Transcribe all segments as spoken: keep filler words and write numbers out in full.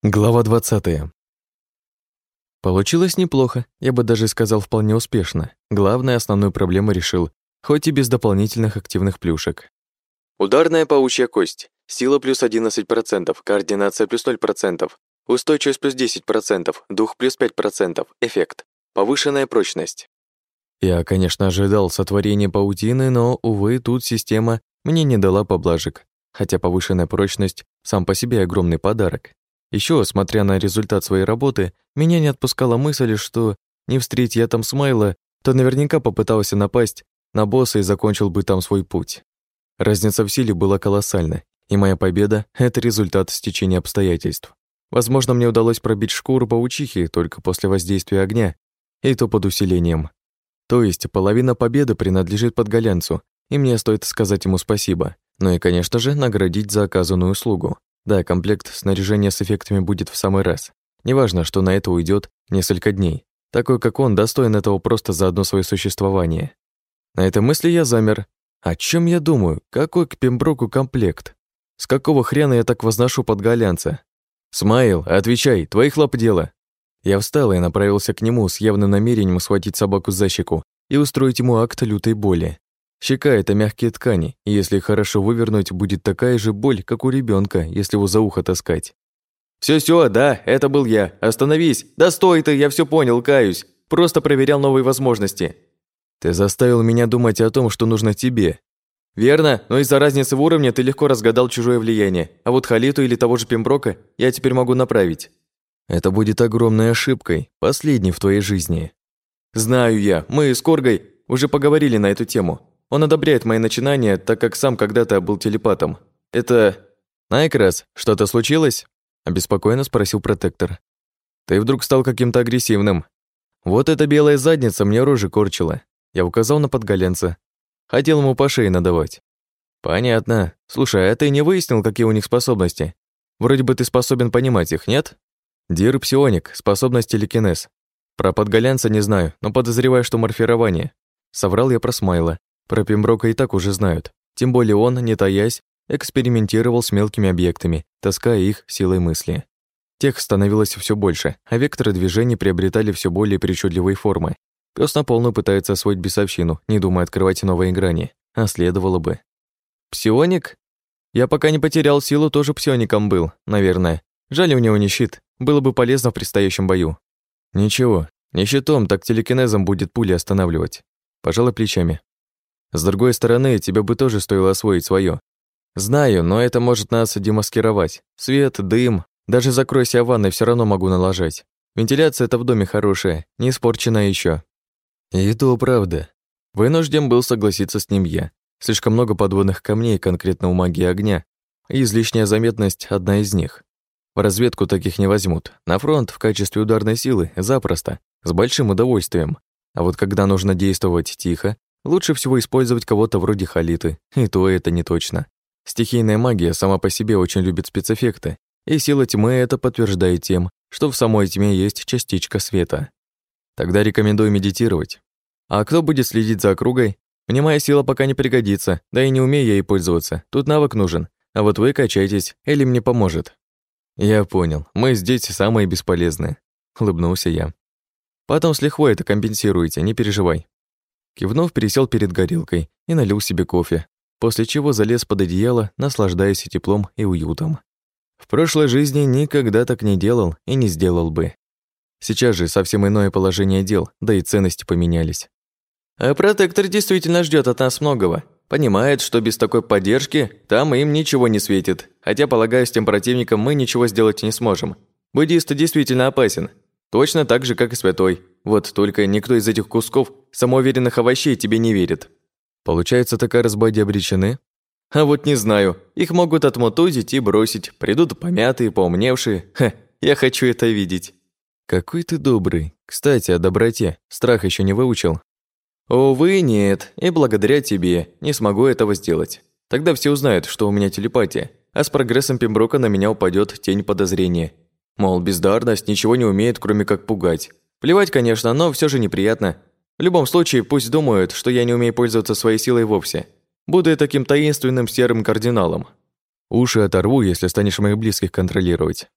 Глава двадцатая. Получилось неплохо, я бы даже сказал вполне успешно. Главное, основную проблему решил, хоть и без дополнительных активных плюшек. Ударная паучья кость. Сила плюс одиннадцать процентов, координация плюс ноль процентов, устойчивость плюс десять процентов, дух плюс пять процентов, эффект. Повышенная прочность. Я, конечно, ожидал сотворения паутины, но, увы, тут система мне не дала поблажек, хотя повышенная прочность сам по себе огромный подарок. Еще, смотря на результат своей работы, меня не отпускала мысль, что не встреть я там Смайла, то наверняка попытался напасть на босса и закончил бы там свой путь. Разница в силе была колоссальна, и моя победа — это результат стечения обстоятельств. Возможно, мне удалось пробить шкуру паучихи только после воздействия огня, и то под усилением. То есть половина победы принадлежит подголянцу, и мне стоит сказать ему спасибо, ну и, конечно же, наградить за оказанную услугу. Да, комплект снаряжения с эффектами будет в самый раз. Неважно, что на это уйдет несколько дней. Такой, как он, достоин этого просто за одно свое существование. На этой мысли я замер. О чем я думаю? Какой к Пемброку комплект? С какого хрена я так возношу подголянца? «Смайл, отвечай, твоих лап дело». Я встал и направился к нему с явным намерением схватить собаку за щеку и устроить ему акт лютой боли. Щека — это мягкие ткани, и если их хорошо вывернуть, будет такая же боль, как у ребенка, если его за ухо таскать. «Всё-всё, да, это был я. Остановись! Да стой ты, я все понял, каюсь. Просто проверял новые возможности». «Ты заставил меня думать о том, что нужно тебе». «Верно, но из-за разницы в уровне ты легко разгадал чужое влияние, а вот Халиту или того же Пемброка я теперь могу направить». «Это будет огромной ошибкой, последней в твоей жизни». «Знаю я, мы с Коргой уже поговорили на эту тему. Он одобряет мои начинания, так как сам когда-то был телепатом. Это... Найкрас, что-то случилось?» Обеспокоенно спросил протектор. «Ты вдруг стал каким-то агрессивным. Вот эта белая задница мне рожи корчила». Я указал на подголянца. Хотел ему по шее надавать. «Понятно. Слушай, а ты не выяснил, какие у них способности? Вроде бы ты способен понимать их, нет?» «Дир псионик, способность телекинез. Про подголянца не знаю, но подозреваю, что морфирование». Соврал я про Смайла. Про Пемброка и так уже знают. Тем более он, не таясь, экспериментировал с мелкими объектами, таская их силой мысли. Тех становилось все больше, а векторы движений приобретали все более причудливые формы. Пёс на полную пытается освоить бесовщину, не думая открывать новые грани. А следовало бы. «Псионик? Я пока не потерял силу, тоже псиоником был, наверное. Жаль, у него не щит. Было бы полезно в предстоящем бою». «Ничего, не щитом, так телекинезом будет пули останавливать». Пожалуй плечами. «С другой стороны, тебе бы тоже стоило освоить своё. Знаю, но это может нас демаскировать. Свет, дым, даже закройся ванной, всё равно могу налажать. Вентиляция-то в доме хорошая, не испорченная ещё». И то правда. Вынужден был согласиться с ним я. Слишком много подводных камней конкретно у магии огня, и излишняя заметность — одна из них. В разведку таких не возьмут. На фронт в качестве ударной силы запросто, с большим удовольствием. А вот когда нужно действовать тихо, лучше всего использовать кого-то вроде Халиты, и то это не точно. Стихийная магия сама по себе очень любит спецэффекты, и сила тьмы это подтверждает тем, что в самой тьме есть частичка света. Тогда рекомендую медитировать. А кто будет следить за округой? Мне моя сила пока не пригодится, да и не умею я ей пользоваться, тут навык нужен. А вот вы качайтесь, Элли мне поможет». «Я понял, мы здесь самые бесполезные», — улыбнулся я. «Потом с лихвой это компенсируете, не переживай». Кивнув, пересел перед горелкой и налил себе кофе, после чего залез под одеяло, наслаждаясь теплом и уютом. В прошлой жизни никогда так не делал и не сделал бы. Сейчас же совсем иное положение дел, да и ценности поменялись. А протектор действительно ждет от нас многого. Понимает, что без такой поддержки там им ничего не светит. Хотя, полагаю, с тем противником мы ничего сделать не сможем. Буддист действительно опасен. Точно так же, как и святой. Вот только никто из этих кусков самоуверенных овощей тебе не верит. Получается, такая разбойди обречены? А вот не знаю. Их могут отмотузить и бросить. Придут помятые, поумневшие. Ха, я хочу это видеть. Какой ты добрый. Кстати, о доброте. Страх еще не выучил? Увы, нет. И благодаря тебе не смогу этого сделать. Тогда все узнают, что у меня телепатия. А с прогрессом Пемброка на меня упадет тень подозрения. Мол, бездарность ничего не умеет, кроме как пугать. Плевать, конечно, но все же неприятно. В любом случае, пусть думают, что я не умею пользоваться своей силой вовсе. Буду я таким таинственным серым кардиналом. Уши оторву, если станешь моих близких контролировать.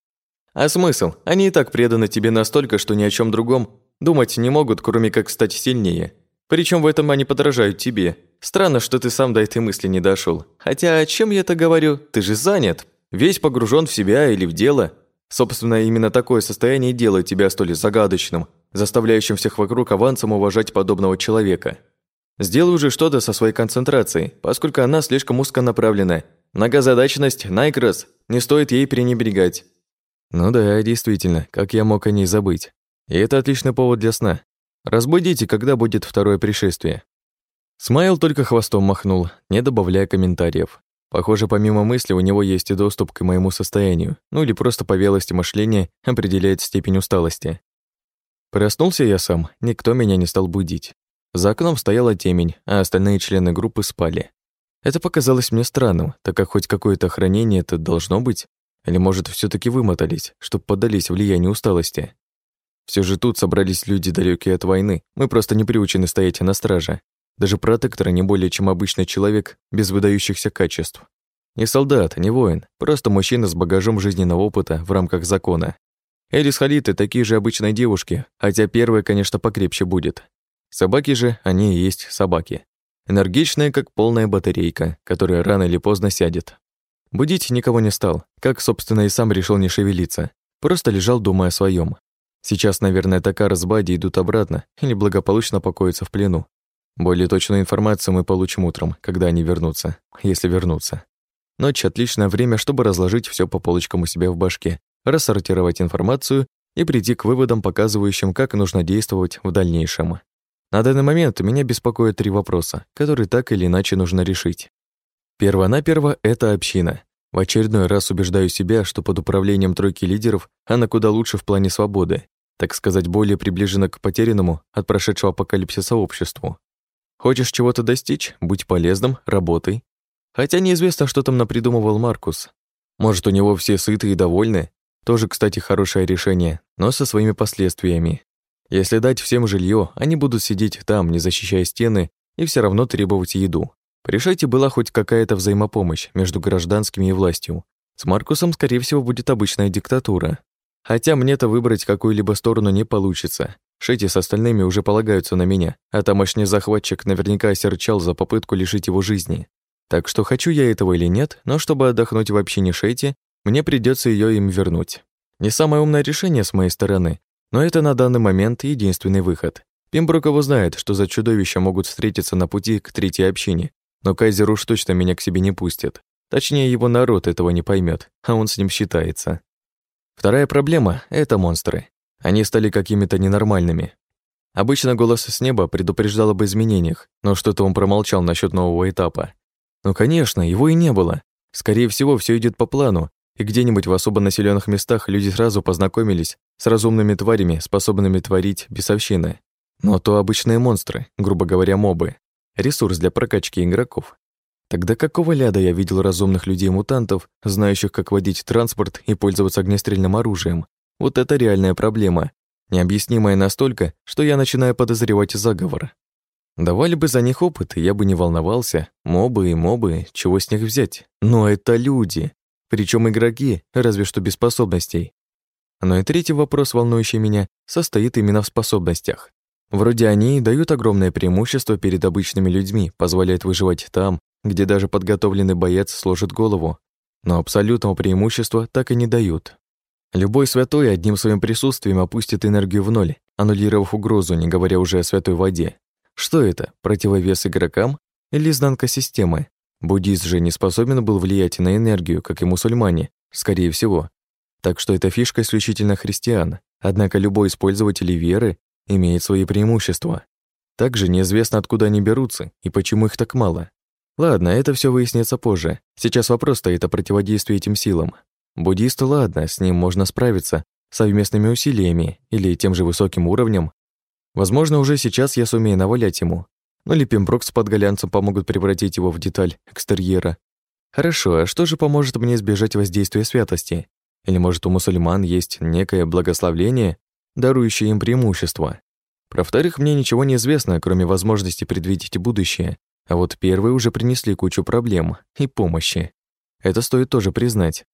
А смысл? Они и так преданы тебе настолько, что ни о чем другом думать не могут, кроме как стать сильнее. Причем в этом они подражают тебе. Странно, что ты сам до этой мысли не дошел. Хотя о чем я это говорю? Ты же занят. Весь погружен в себя или в дело. Собственно, именно такое состояние делает тебя столь загадочным, заставляющим всех вокруг авансом уважать подобного человека. Сделай уже что-то со своей концентрацией, поскольку она слишком узконаправленная. Многозадачность, найкрос, не стоит ей пренебрегать. Ну да, действительно, как я мог о ней забыть. И это отличный повод для сна. Разбудите, когда будет второе пришествие. Смайл только хвостом махнул, не добавляя комментариев. Похоже, помимо мысли, у него есть и доступ к моему состоянию, ну или просто по вялости мышления определяет степень усталости. Проснулся я сам, никто меня не стал будить. За окном стояла темень, а остальные члены группы спали. Это показалось мне странным, так как хоть какое-то охранение это должно быть, или, может, все таки вымотались, чтоб поддались влиянию усталости. Все же тут собрались люди, далекие от войны, мы просто не приучены стоять на страже. Даже протектор не более чем обычный человек без выдающихся качеств. Не солдат, не воин, просто мужчина с багажом жизненного опыта в рамках закона. Элис Халиты такие же обычные девушки, хотя первая, конечно, покрепче будет. Собаки же, они и есть собаки. Энергичная, как полная батарейка, которая рано или поздно сядет. Будить никого не стал, как, собственно, и сам решил не шевелиться. Просто лежал, думая о своем. Сейчас, наверное, Такара с Бади идут обратно или благополучно покоятся в плену. Более точную информацию мы получим утром, когда они вернутся, если вернутся. Ночь — отличное время, чтобы разложить все по полочкам у себя в башке, рассортировать информацию и прийти к выводам, показывающим, как нужно действовать в дальнейшем. На данный момент меня беспокоят три вопроса, которые так или иначе нужно решить. Первонаперво — это община. В очередной раз убеждаю себя, что под управлением тройки лидеров она куда лучше в плане свободы, так сказать, более приближена к потерянному от прошедшего апокалипсиса обществу. Хочешь чего-то достичь? Будь полезным, работай. Хотя неизвестно, что там напридумывал Маркус. Может, у него все сыты и довольны? Тоже, кстати, хорошее решение, но со своими последствиями. Если дать всем жилье, они будут сидеть там, не защищая стены, и все равно требовать еду. При Шете была хоть какая-то взаимопомощь между гражданскими и властью. С Маркусом, скорее всего, будет обычная диктатура. Хотя мне-то выбрать какую-либо сторону не получится. Шети с остальными уже полагаются на меня, а тамошний захватчик наверняка осерчал за попытку лишить его жизни. Так что хочу я этого или нет, но чтобы отдохнуть в общине Шети, мне придется ее им вернуть. Не самое умное решение с моей стороны, но это на данный момент единственный выход. Пембрук его знает, что за чудовища могут встретиться на пути к третьей общине, но Кайзер уж точно меня к себе не пустит. Точнее, его народ этого не поймет, а он с ним считается. Вторая проблема — это монстры. Они стали какими-то ненормальными. Обычно голос с неба предупреждал об изменениях, но что-то он промолчал насчет нового этапа. Ну, конечно, его и не было. Скорее всего, все идет по плану, и где-нибудь в особо населенных местах люди сразу познакомились с разумными тварями, способными творить бесовщины. Но то обычные монстры, грубо говоря, мобы. Ресурс для прокачки игроков. Тогда какого ляда я видел разумных людей-мутантов, знающих, как водить транспорт и пользоваться огнестрельным оружием? Вот это реальная проблема, необъяснимая настолько, что я начинаю подозревать заговор. Давали бы за них опыт, я бы не волновался. Мобы и мобы, чего с них взять? Но это люди, причем игроки, разве что без способностей. Но и третий вопрос, волнующий меня, состоит именно в способностях. Вроде они и дают огромное преимущество перед обычными людьми, позволяют выживать там, где даже подготовленный боец сложит голову, но абсолютного преимущества так и не дают. Любой святой одним своим присутствием опустит энергию в ноль, аннулировав угрозу, не говоря уже о святой воде. Что это, противовес игрокам или изнанка системы? Буддист же не способен был влиять на энергию, как и мусульмане, скорее всего. Так что это фишка исключительно христиан, однако любой использователь веры имеет свои преимущества. Также неизвестно, откуда они берутся и почему их так мало. Ладно, это все выяснится позже. Сейчас вопрос стоит о противодействии этим силам. Буддист, ладно, с ним можно справиться совместными усилиями или тем же высоким уровнем. Возможно, уже сейчас я сумею навалять ему. Ну или Пембрук с подголянцем помогут превратить его в деталь экстерьера. Хорошо, а что же поможет мне избежать воздействия святости? Или, может, у мусульман есть некое благословление, дарующее им преимущество? Про вторых мне ничего не известно, кроме возможности предвидеть будущее, а вот первые уже принесли кучу проблем и помощи. Это стоит тоже признать.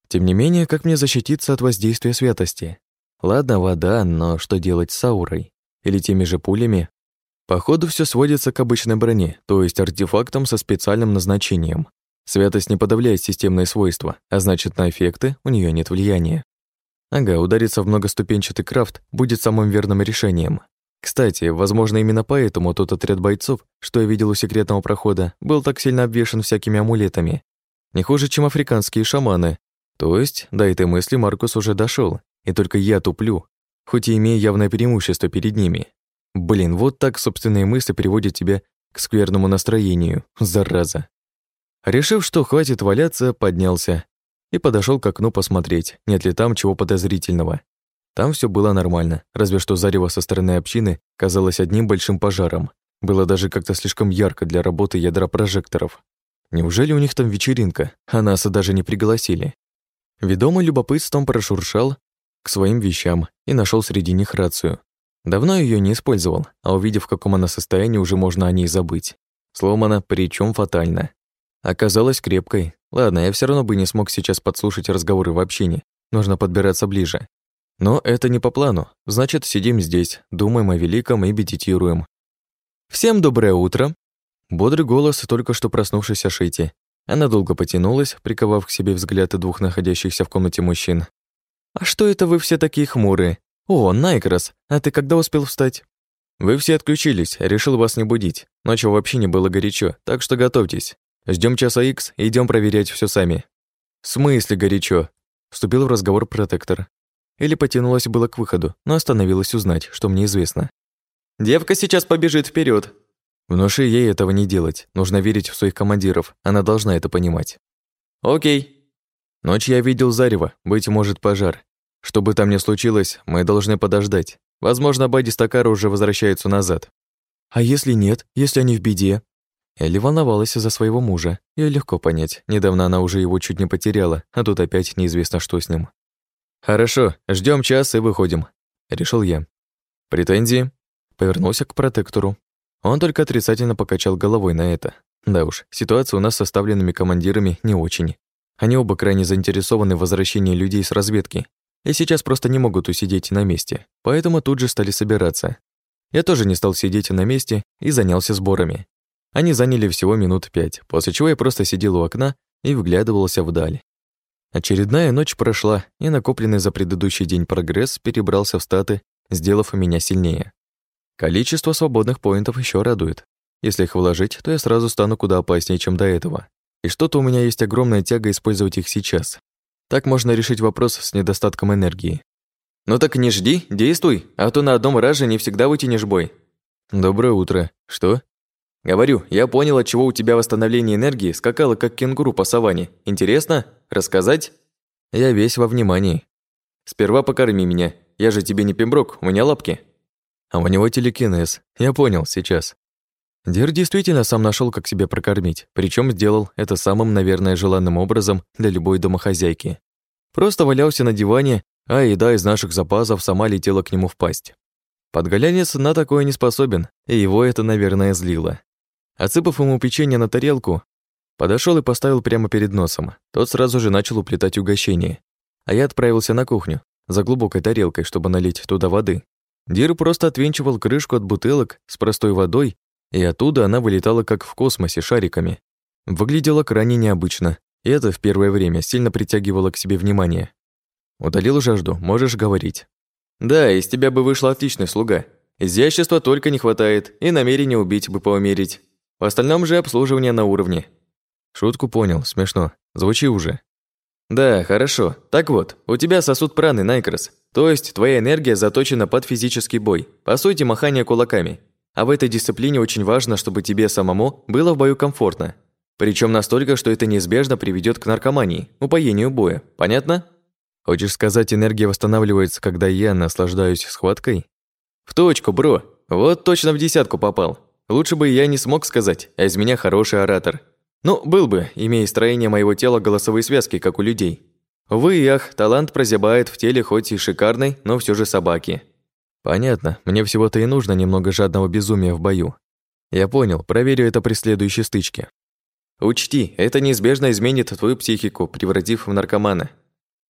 Тем не менее, как мне защититься от воздействия святости? Ладно, вода, но что делать с аурой? Или теми же пулями? Походу, все сводится к обычной броне, то есть артефактам со специальным назначением. Святость не подавляет системные свойства, а значит, на эффекты у нее нет влияния. Ага, удариться в многоступенчатый крафт будет самым верным решением. Кстати, возможно, именно поэтому тот отряд бойцов, что я видел у секретного прохода, был так сильно обвешан всякими амулетами. Не хуже, чем африканские шаманы. То есть, до этой мысли Маркус уже дошел, и только я туплю, хоть и имея явное преимущество перед ними. Блин, вот так собственные мысли приводят тебя к скверному настроению, зараза. Решив, что хватит валяться, поднялся и подошел к окну посмотреть, нет ли там чего подозрительного. Там все было нормально, разве что зарево со стороны общины казалось одним большим пожаром. Было даже как-то слишком ярко для работы ядра прожекторов. Неужели у них там вечеринка, а нас даже не пригласили? Ведомый любопытством прошуршал к своим вещам и нашел среди них рацию. Давно ее не использовал, а увидев, в каком она состоянии, уже можно о ней забыть. Сломана, причем фатально. Оказалась крепкой. Ладно, я все равно бы не смог сейчас подслушать разговоры в общине. Нужно подбираться ближе. Но это не по плану. Значит, сидим здесь, думаем о великом и медитируем. «Всем доброе утро!» Бодрый голос только что проснувшейся Шити. Она долго потянулась, приковав к себе взгляды двух находящихся в комнате мужчин. «А что это вы все такие хмурые? О, Найкрас, а ты когда успел встать?» «Вы все отключились, решил вас не будить. Ночью вообще не было горячо, так что готовьтесь. Ждем часа икс и идем проверять все сами». «В смысле горячо?» Вступил в разговор протектор. Или потянулась было к выходу, но остановилась узнать, что мне известно. «Девка сейчас побежит вперед. Внуши ей этого не делать. Нужно верить в своих командиров. Она должна это понимать. «Окей». Ночью я видел зарево, быть может, пожар. Что бы там ни случилось, мы должны подождать. Возможно, Бади с Такаро уже возвращаются назад. А если нет, если они в беде? Элли волновалась за своего мужа. Её легко понять. Недавно она уже его чуть не потеряла, а тут опять неизвестно, что с ним. «Хорошо, ждем час и выходим», — решил я. «Претензии?» Повернулся к протектору. Он только отрицательно покачал головой на это. Да уж, ситуация у нас с составленными командирами не очень. Они оба крайне заинтересованы в возвращении людей с разведки и сейчас просто не могут усидеть на месте, поэтому тут же стали собираться. Я тоже не стал сидеть на месте и занялся сборами. Они заняли всего минут пять, после чего я просто сидел у окна и вглядывался вдаль. Очередная ночь прошла, и накопленный за предыдущий день прогресс перебрался в статы, сделав меня сильнее. Количество свободных поинтов еще радует. Если их вложить, то я сразу стану куда опаснее, чем до этого. И что-то у меня есть огромная тяга использовать их сейчас. Так можно решить вопрос с недостатком энергии. «Ну так не жди, действуй, а то на одном раже не всегда вытянешь бой». «Доброе утро. Что?» «Говорю, я понял, от чего у тебя восстановление энергии скакало, как кенгуру по саванне. Интересно? Рассказать?» «Я весь во внимании». «Сперва покорми меня. Я же тебе не пемброк, у меня лапки». «А у него телекинез. Я понял, сейчас». Дир действительно сам нашел, как себя прокормить, причем сделал это самым, наверное, желанным образом для любой домохозяйки. Просто валялся на диване, а еда из наших запасов сама летела к нему в пасть. Подголянец на такое не способен, и его это, наверное, злило. Отсыпав ему печенье на тарелку, подошел и поставил прямо перед носом. Тот сразу же начал уплетать угощение. А я отправился на кухню за глубокой тарелкой, чтобы налить туда воды. Дир просто отвинчивал крышку от бутылок с простой водой, и оттуда она вылетала как в космосе шариками. Выглядела крайне необычно, и это в первое время сильно притягивало к себе внимание. «Удалил жажду, можешь говорить». «Да, из тебя бы вышел отличный слуга. Изящества только не хватает, и намерение убить бы поумерить. В остальном же обслуживание на уровне». Шутку понял, смешно. Звучи уже. «Да, хорошо. Так вот, у тебя сосуд праны, Найкрас. То есть твоя энергия заточена под физический бой. По сути, махание кулаками. А в этой дисциплине очень важно, чтобы тебе самому было в бою комфортно. Причем настолько, что это неизбежно приведет к наркомании, упоению боя. Понятно?» «Хочешь сказать, энергия восстанавливается, когда я наслаждаюсь схваткой?» «В точку, бро. Вот точно в десятку попал. Лучше бы я не смог сказать, а из меня хороший оратор. Ну, был бы, имея строение моего тела голосовые связки, как у людей. Увы и ах, талант прозябает в теле хоть и шикарной, но все же собаки». «Понятно, мне всего-то и нужно немного жадного безумия в бою. Я понял, проверю это при следующей стычке». «Учти, это неизбежно изменит твою психику, превратив в наркомана.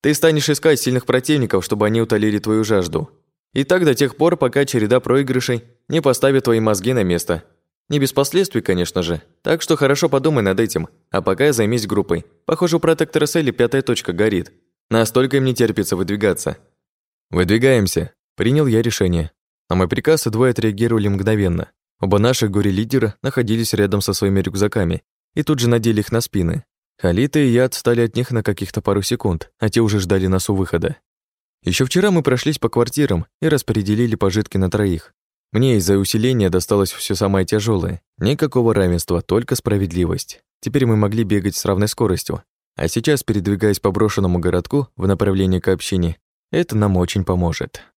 Ты станешь искать сильных противников, чтобы они утолили твою жажду. И так до тех пор, пока череда проигрышей не поставит твои мозги на место. Не без последствий, конечно же. Так что хорошо подумай над этим. А пока я займись группой. Похоже, у протектора Селли пятая точка горит. Настолько им не терпится выдвигаться. Выдвигаемся. Принял я решение. На мой приказ двое отреагировали мгновенно. Оба наших горе-лидера находились рядом со своими рюкзаками и тут же надели их на спины. Халита и я отстали от них на каких-то пару секунд, а те уже ждали нас у выхода. Еще вчера мы прошлись по квартирам и распределили пожитки на троих. Мне из-за усиления досталось все самое тяжелое. Никакого равенства, только справедливость. Теперь мы могли бегать с равной скоростью. А сейчас, передвигаясь по брошенному городку в направлении к общине, это нам очень поможет.